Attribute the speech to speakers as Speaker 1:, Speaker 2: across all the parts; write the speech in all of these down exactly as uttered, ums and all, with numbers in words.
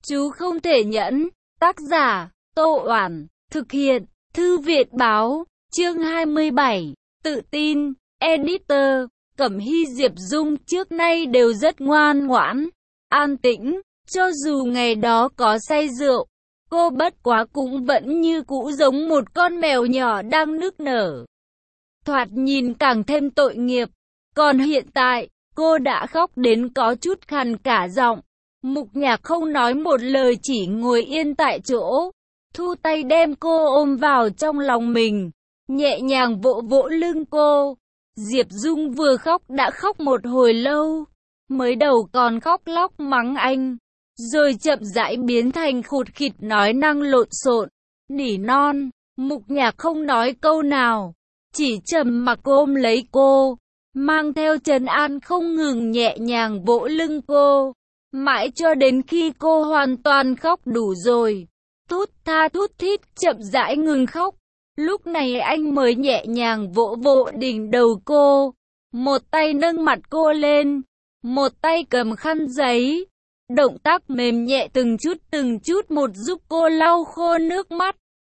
Speaker 1: Chú không thể nhẫn. Tác giả, Tô Oản. Thực hiện, Thư viện Báo. Chương hai mươi bảy. Tự tin. Editor. Cẩm Hy Diệp Dung trước nay đều rất ngoan ngoãn, an tĩnh. Cho dù ngày đó có say rượu, cô bất quá cũng vẫn như cũ giống một con mèo nhỏ đang nức nở. Thoạt nhìn càng thêm tội nghiệp. Còn hiện tại, cô đã khóc đến có chút khàn cả giọng. Mục Nhạc không nói một lời, chỉ ngồi yên tại chỗ, thu tay đem cô ôm vào trong lòng mình, nhẹ nhàng vỗ vỗ lưng cô. Diệp Dung vừa khóc đã khóc một hồi lâu, mới đầu còn khóc lóc mắng anh, rồi chậm rãi biến thành khụt khịt nói năng lộn xộn, nỉ non. Mục Nhạc không nói câu nào, chỉ trầm mặc ôm lấy cô, mang theo trấn an không ngừng nhẹ nhàng vỗ lưng cô, mãi cho đến khi cô hoàn toàn khóc đủ rồi, thút tha thút thít chậm rãi ngừng khóc. Lúc này anh mới nhẹ nhàng vỗ vỗ đỉnh đầu cô, một tay nâng mặt cô lên, một tay cầm khăn giấy, động tác mềm nhẹ từng chút từng chút một giúp cô lau khô nước mắt.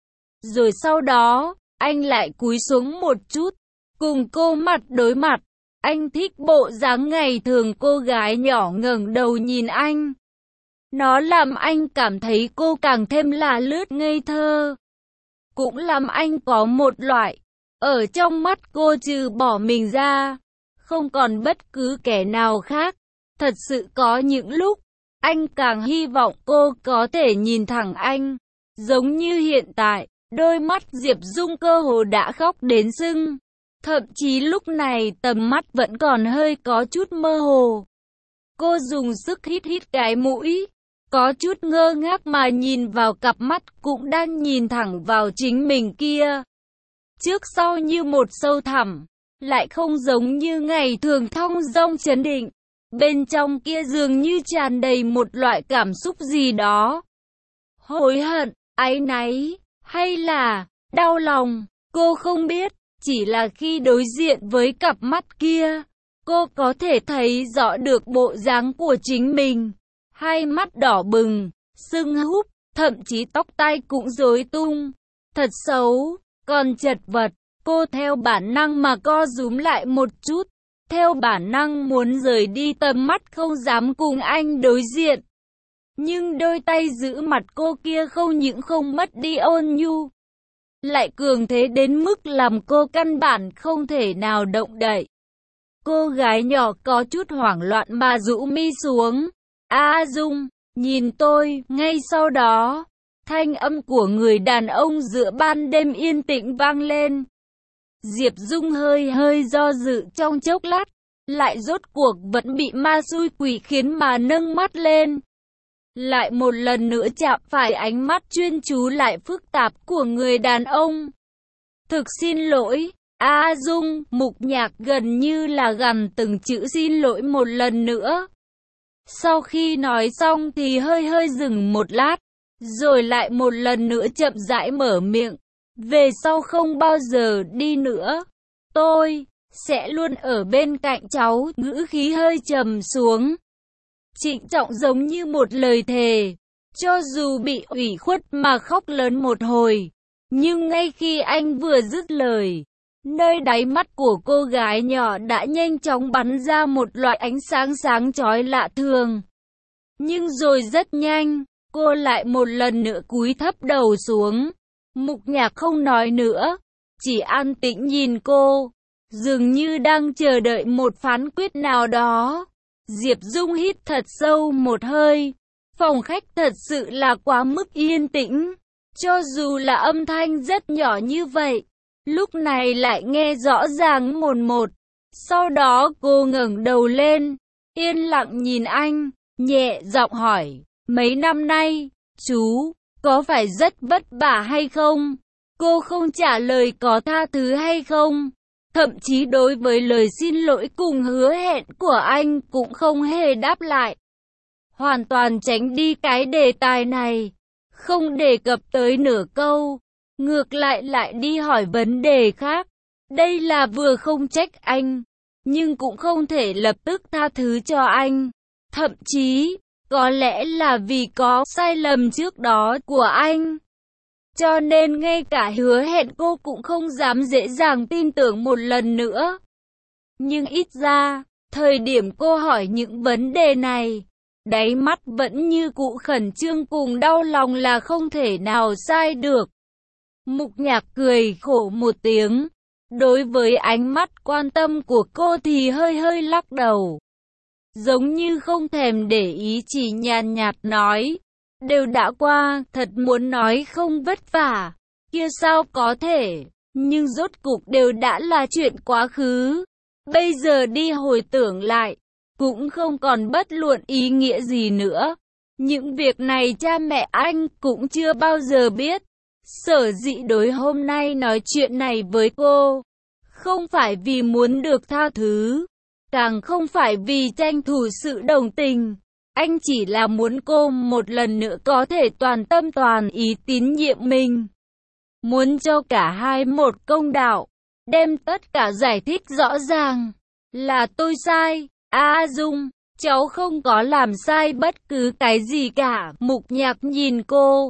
Speaker 1: Rồi sau đó, anh lại cúi xuống một chút, cùng cô mặt đối mặt. Anh thích bộ dáng ngày thường cô gái nhỏ ngẩng đầu nhìn anh. Nó làm anh cảm thấy cô càng thêm là lướt ngây thơ. Cũng làm anh có một loại, ở trong mắt cô trừ bỏ mình ra, không còn bất cứ kẻ nào khác. Thật sự có những lúc, anh càng hy vọng cô có thể nhìn thẳng anh. Giống như hiện tại, đôi mắt Diệp Dung cơ hồ đã khóc đến sưng. Thậm chí lúc này tầm mắt vẫn còn hơi có chút mơ hồ. Cô dùng sức hít hít cái mũi, có chút ngơ ngác mà nhìn vào cặp mắt cũng đang nhìn thẳng vào chính mình kia. Trước sau như một sâu thẳm, lại không giống như ngày thường thong dong trấn định. Bên trong kia dường như tràn đầy một loại cảm xúc gì đó. Hối hận, áy náy, hay là đau lòng, cô không biết. Chỉ là khi đối diện với cặp mắt kia, cô có thể thấy rõ được bộ dáng của chính mình. Hai mắt đỏ bừng, sưng húp, thậm chí tóc tai cũng rối tung. Thật xấu, còn chật vật. Cô theo bản năng mà co rúm lại một chút. Theo bản năng muốn rời đi tầm mắt, không dám cùng anh đối diện. Nhưng đôi tay giữ mặt cô kia không những không mất đi ôn nhu, lại cường thế đến mức làm cô căn bản không thể nào động đậy. Cô gái nhỏ có chút hoảng loạn mà rũ mi xuống. A Dung, nhìn tôi. Ngay sau đó, thanh âm của người đàn ông giữa ban đêm yên tĩnh vang lên. Diệp Dung hơi hơi do dự trong chốc lát, lại rốt cuộc vẫn bị ma xui quỷ khiến mà nâng mắt lên. Lại một lần nữa chạm phải ánh mắt chuyên chú lại phức tạp của người đàn ông. Thực xin lỗi, A Dung. Mục Nhạc gần như là gằn từng chữ xin lỗi một lần nữa. Sau khi nói xong thì hơi hơi dừng một lát, rồi lại một lần nữa chậm rãi mở miệng. Về sau không bao giờ đi nữa. Tôi sẽ luôn ở bên cạnh cháu. Ngữ khí hơi trầm xuống, trịnh trọng giống như một lời thề. Cho dù bị ủy khuất mà khóc lớn một hồi, nhưng ngay khi anh vừa dứt lời, nơi đáy mắt của cô gái nhỏ đã nhanh chóng bắn ra một loại ánh sáng sáng chói lạ thường. Nhưng rồi rất nhanh, cô lại một lần nữa cúi thấp đầu xuống. Mục Nhạc không nói nữa, chỉ an tĩnh nhìn cô, dường như đang chờ đợi một phán quyết nào đó. Diệp Dung hít thật sâu một hơi. Phòng khách thật sự là quá mức yên tĩnh. Cho dù là âm thanh rất nhỏ như vậy, lúc này lại nghe rõ ràng mồn một. Sau đó cô ngẩng đầu lên, yên lặng nhìn anh, nhẹ giọng hỏi, mấy năm nay, chú, có phải rất vất vả hay không? Cô không trả lời có tha thứ hay không. Thậm chí đối với lời xin lỗi cùng hứa hẹn của anh cũng không hề đáp lại. Hoàn toàn tránh đi cái đề tài này, không đề cập tới nửa câu, ngược lại lại đi hỏi vấn đề khác. Đây là vừa không trách anh, nhưng cũng không thể lập tức tha thứ cho anh. Thậm chí, Có lẽ là vì có sai lầm trước đó của anh, cho nên ngay cả hứa hẹn cô cũng không dám dễ dàng tin tưởng một lần nữa. Nhưng ít ra, thời điểm cô hỏi những vấn đề này, đáy mắt vẫn như cũ khẩn trương cùng đau lòng là không thể nào sai được. Mục Nhạc cười khổ một tiếng, đối với ánh mắt quan tâm của cô thì hơi hơi lắc đầu. Giống như không thèm để ý, chỉ nhàn nhạt nói, đều đã qua, thật muốn nói không vất vả, kia sao có thể, nhưng rốt cục đều đã là chuyện quá khứ. Bây giờ đi hồi tưởng lại, cũng không còn bất luận ý nghĩa gì nữa. Những việc này cha mẹ anh cũng chưa bao giờ biết. Sở dĩ đối hôm nay nói chuyện này với cô, không phải vì muốn được tha thứ, càng không phải vì tranh thủ sự đồng tình. Anh chỉ là muốn cô một lần nữa có thể toàn tâm toàn ý tín nhiệm mình. Muốn cho cả hai một công đạo, đem tất cả giải thích rõ ràng. Là tôi sai, A Dung, cháu không có làm sai bất cứ cái gì cả. Mục Nhạc nhìn cô,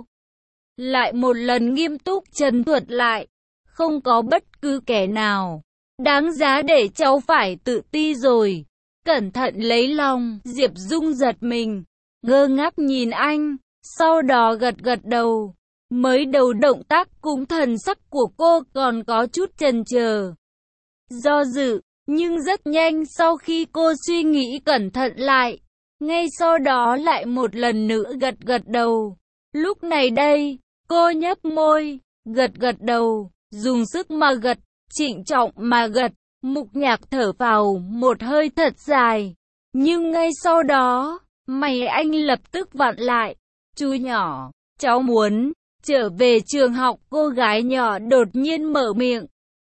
Speaker 1: lại một lần nghiêm túc trần thuật lại, không có bất cứ kẻ nào đáng giá để cháu phải tự ti rồi. Cẩn thận lấy lòng. Diệp Dung giật mình, ngơ ngác nhìn anh, sau đó gật gật đầu. Mới đầu động tác cùng thần sắc của cô còn có chút chần chờ, do dự, nhưng rất nhanh sau khi cô suy nghĩ cẩn thận lại, ngay sau đó lại một lần nữa gật gật đầu. Lúc này đây, cô nhếch môi, gật gật đầu, dùng sức mà gật, trịnh trọng mà gật. Mục Nhạc thở vào một hơi thật dài, nhưng ngay sau đó, mày anh lập tức vặn lại. Chú nhỏ, cháu muốn trở về trường học. Cô gái nhỏ đột nhiên mở miệng,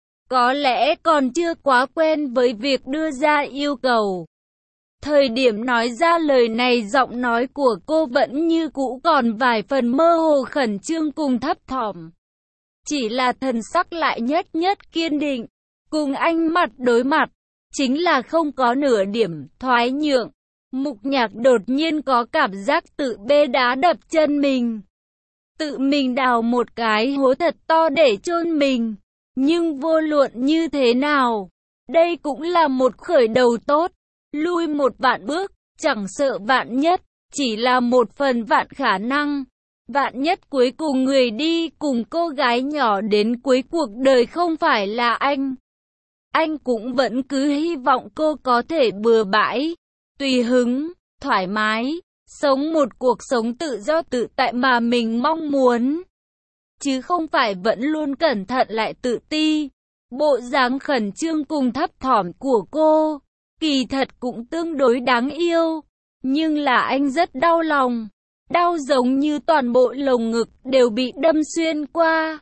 Speaker 1: có lẽ còn chưa quá quen với việc đưa ra yêu cầu. Thời điểm nói ra lời này, giọng nói của cô vẫn như cũ còn vài phần mơ hồ, khẩn trương cùng thấp thỏm. Chỉ là thần sắc lại nhất nhất kiên định, cùng anh mặt đối mặt, chính là không có nửa điểm thoái nhượng. Mục Nhạc đột nhiên có cảm giác tự bê đá đập chân mình, tự mình đào một cái hố thật to để chôn mình. Nhưng vô luận như thế nào, đây cũng là một khởi đầu tốt. Lui một vạn bước, chẳng sợ vạn nhất, chỉ là một phần vạn khả năng. Vạn nhất cuối cùng người đi cùng cô gái nhỏ đến cuối cuộc đời không phải là anh. Anh cũng vẫn cứ hy vọng cô có thể bừa bãi, tùy hứng, thoải mái, sống một cuộc sống tự do tự tại mà mình mong muốn, chứ không phải vẫn luôn cẩn thận lại tự ti. Bộ dáng khẩn trương cùng thấp thỏm của cô, kỳ thật cũng tương đối đáng yêu, nhưng là anh rất đau lòng, đau giống như toàn bộ lồng ngực đều bị đâm xuyên qua,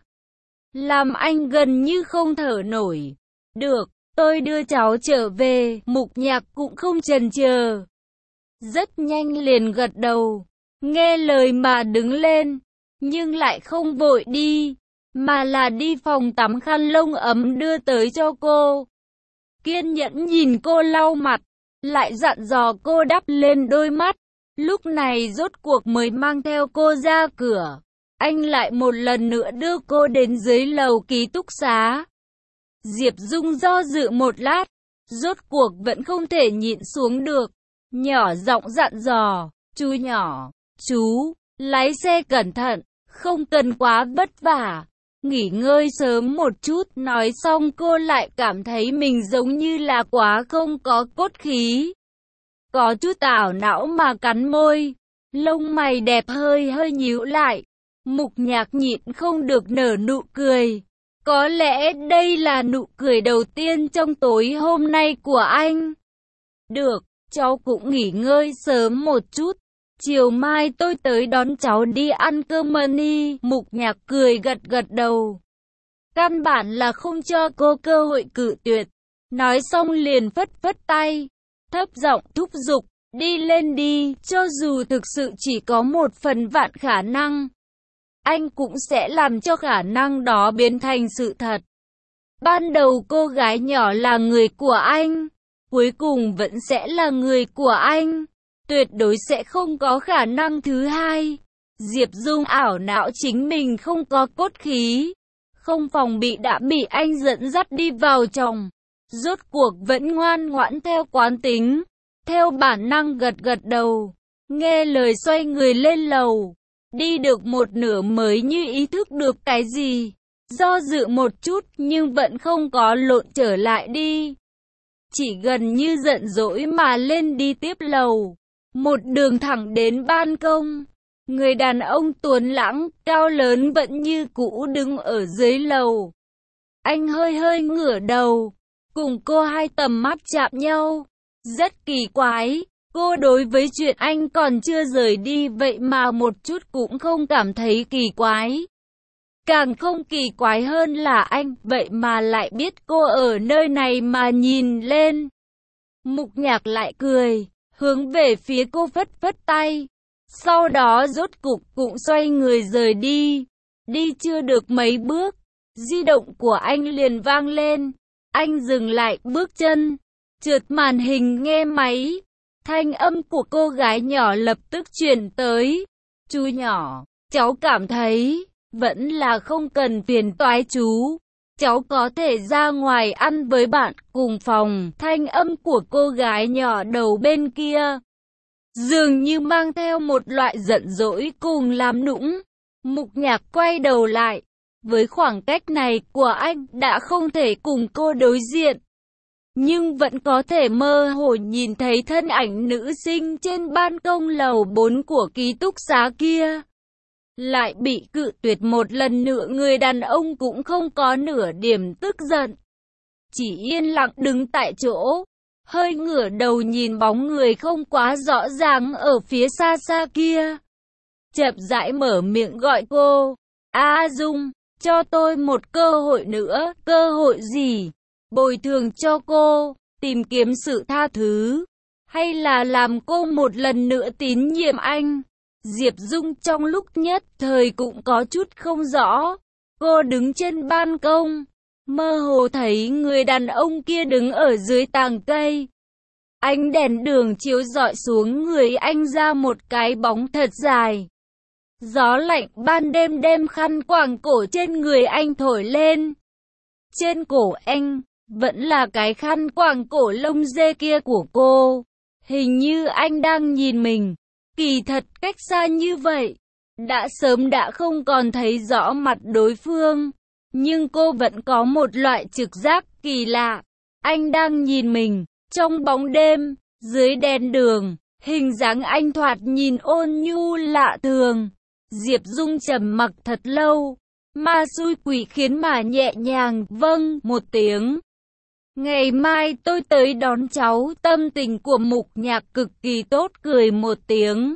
Speaker 1: làm anh gần như không thở nổi. Được, tôi đưa cháu trở về. Mục Nhạc cũng không chần chờ, rất nhanh liền gật đầu, nghe lời mà đứng lên, nhưng lại không vội đi, mà là đi phòng tắm khăn lông ấm đưa tới cho cô. Kiên nhẫn nhìn cô lau mặt, lại dặn dò cô đắp lên đôi mắt. Lúc này rốt cuộc mới mang theo cô ra cửa. Anh lại một lần nữa đưa cô đến dưới lầu ký túc xá. Diệp Dung do dự một lát, rốt cuộc vẫn không thể nhịn xuống được, nhỏ giọng dặn dò, chú nhỏ, chú, lái xe cẩn thận, không cần quá vất vả, nghỉ ngơi sớm một chút. Nói xong cô lại cảm thấy mình giống như là quá không có cốt khí, có chút ảo não mà cắn môi, lông mày đẹp hơi hơi nhíu lại. Mục Nhạc nhịn không được nở nụ cười. Có lẽ đây là nụ cười đầu tiên trong tối hôm nay của anh. Được, cháu cũng nghỉ ngơi sớm một chút, chiều mai tôi tới đón cháu đi ăn cơm mani. Mục Nhạc cười gật gật đầu, căn bản là không cho cô cơ hội cự tuyệt. Nói xong liền phất phất tay, thấp giọng thúc giục, đi lên đi, cho dù thực sự chỉ có một phần vạn khả năng, anh cũng sẽ làm cho khả năng đó biến thành sự thật. Ban đầu cô gái nhỏ là người của anh, cuối cùng vẫn sẽ là người của anh. tuyệt đối sẽ không có khả năng thứ hai. Diệp Dung ảo não chính mình không có cốt khí, không phòng bị đã bị anh dẫn dắt đi vào trong. Rốt cuộc vẫn ngoan ngoãn theo quán tính, theo bản năng gật gật đầu, nghe lời xoay người lên lầu. Đi được một nửa mới như ý thức được cái gì, do dự một chút nhưng vẫn không có lộn trở lại đi. Chỉ gần như giận dỗi mà lên đi tiếp lầu, một đường thẳng đến ban công. Người đàn ông tuấn lãng, cao lớn vẫn như cũ đứng ở dưới lầu. Anh hơi hơi ngửa đầu, cùng cô hai tầm mắt chạm nhau. Rất kỳ quái, cô đối với chuyện anh còn chưa rời đi vậy mà một chút cũng không cảm thấy kỳ quái. Càng không kỳ quái hơn là anh vậy mà lại biết cô ở nơi này mà nhìn lên. Mục Nhạc lại cười, hướng về phía cô phất phất tay. Sau đó rốt cục cũng xoay người rời đi. Đi chưa được mấy bước, di động của anh liền vang lên. Anh dừng lại bước chân, trượt màn hình nghe máy. Thanh âm của cô gái nhỏ lập tức truyền tới. Chú nhỏ, cháu cảm thấy vẫn là không cần phiền toái chú. Cháu có thể ra ngoài ăn với bạn cùng phòng. Thanh âm của cô gái nhỏ đầu bên kia dường như mang theo một loại giận dỗi cùng làm nũng. Mục Nhạc quay đầu lại. Với khoảng cách này của anh đã không thể cùng cô đối diện, nhưng vẫn có thể mơ hồ nhìn thấy thân ảnh nữ sinh trên ban công lầu bốn của ký túc xá kia. Lại bị cự tuyệt một lần nữa, người đàn ông cũng không có nửa điểm tức giận, chỉ yên lặng đứng tại chỗ, hơi ngửa đầu nhìn bóng người không quá rõ ràng ở phía xa xa kia. Chậm rãi mở miệng gọi cô, A Dung, cho tôi một cơ hội nữa. Cơ hội gì? Bồi thường cho cô, tìm kiếm sự tha thứ, hay là làm cô một lần nữa tín nhiệm anh? Diệp Dung trong lúc nhất thời cũng có chút không rõ. Cô đứng trên ban công, mơ hồ thấy người đàn ông kia đứng ở dưới tàng cây. Ánh đèn đường chiếu rọi xuống người anh ra một cái bóng thật dài. Gió lạnh ban đêm đem khăn quàng cổ trên người anh thổi lên. Trên cổ anh vẫn là cái khăn quàng cổ lông dê kia của cô. Hình như anh đang nhìn mình. Kỳ thật cách xa như vậy, đã sớm đã không còn thấy rõ mặt đối phương. Nhưng cô vẫn có một loại trực giác kỳ lạ. Anh đang nhìn mình, trong bóng đêm, dưới đèn đường, hình dáng anh thoạt nhìn ôn nhu lạ thường. Diệp Dung trầm mặc thật lâu, ma xui quỷ khiến mà nhẹ nhàng vâng một tiếng. Ngày mai tôi tới đón cháu. Tâm tình của Mục Nhạc cực kỳ tốt, cười một tiếng,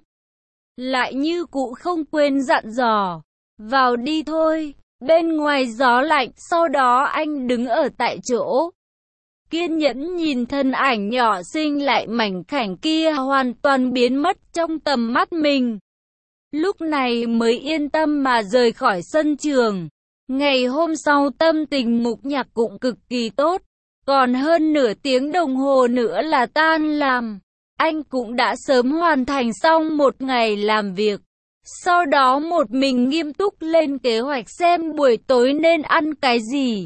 Speaker 1: lại như cũ không quên dặn dò, vào đi thôi. Bên ngoài gió lạnh. Sau đó anh đứng ở tại chỗ, kiên nhẫn nhìn thân ảnh nhỏ xinh lại mảnh khảnh kia hoàn toàn biến mất trong tầm mắt mình. Lúc này mới yên tâm mà rời khỏi sân trường. Ngày hôm sau tâm tình Mục Nhạc cũng cực kỳ tốt. Còn hơn nửa tiếng đồng hồ nữa là tan làm. Anh cũng đã sớm hoàn thành xong một ngày làm việc. Sau đó một mình nghiêm túc lên kế hoạch xem buổi tối nên ăn cái gì.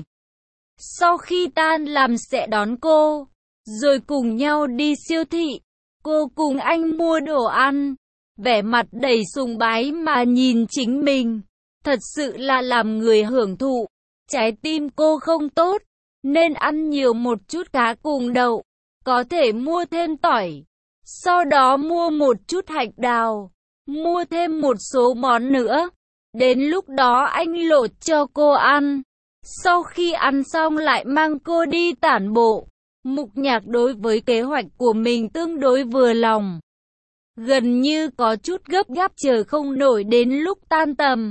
Speaker 1: Sau khi tan làm sẽ đón cô, rồi cùng nhau đi siêu thị. Cô cùng anh mua đồ ăn, vẻ mặt đầy sùng bái mà nhìn chính mình. Thật sự là làm người hưởng thụ. Trái tim cô không tốt, nên ăn nhiều một chút cá cùng đậu, có thể mua thêm tỏi. Sau đó mua một chút hạch đào, mua thêm một số món nữa. Đến lúc đó anh lột cho cô ăn. Sau khi ăn xong lại mang cô đi tản bộ. Mục Nhạc đối với kế hoạch của mình tương đối vừa lòng, gần như có chút gấp gáp chờ không nổi đến lúc tan tầm.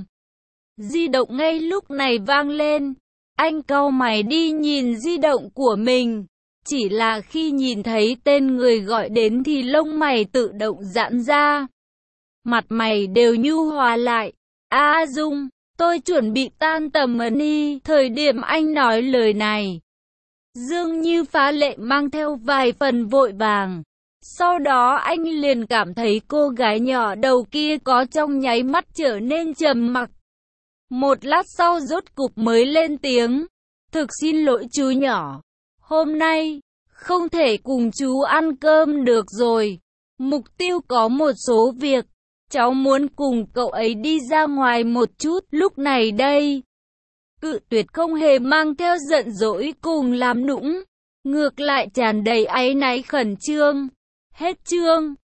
Speaker 1: Di động ngay lúc này vang lên. Anh cau mày đi nhìn di động của mình. Chỉ là khi nhìn thấy tên người gọi đến thì lông mày tự động giãn ra, mặt mày đều nhu hòa lại. A Dung, tôi chuẩn bị tan tầm đi. Thời điểm anh nói lời này, dường như phá lệ mang theo vài phần vội vàng. Sau đó anh liền cảm thấy cô gái nhỏ đầu kia có trong nháy mắt trở nên trầm mặc. Một lát sau rốt cục mới lên tiếng. Thực xin lỗi chú nhỏ. Hôm nay, không thể cùng chú ăn cơm được rồi. Mục Tiêu có một số việc. Cháu muốn cùng cậu ấy đi ra ngoài một chút lúc này đây. Cự tuyệt không hề mang theo giận dỗi cùng làm nũng. Ngược lại tràn đầy áy náy khẩn trương. Hết chương.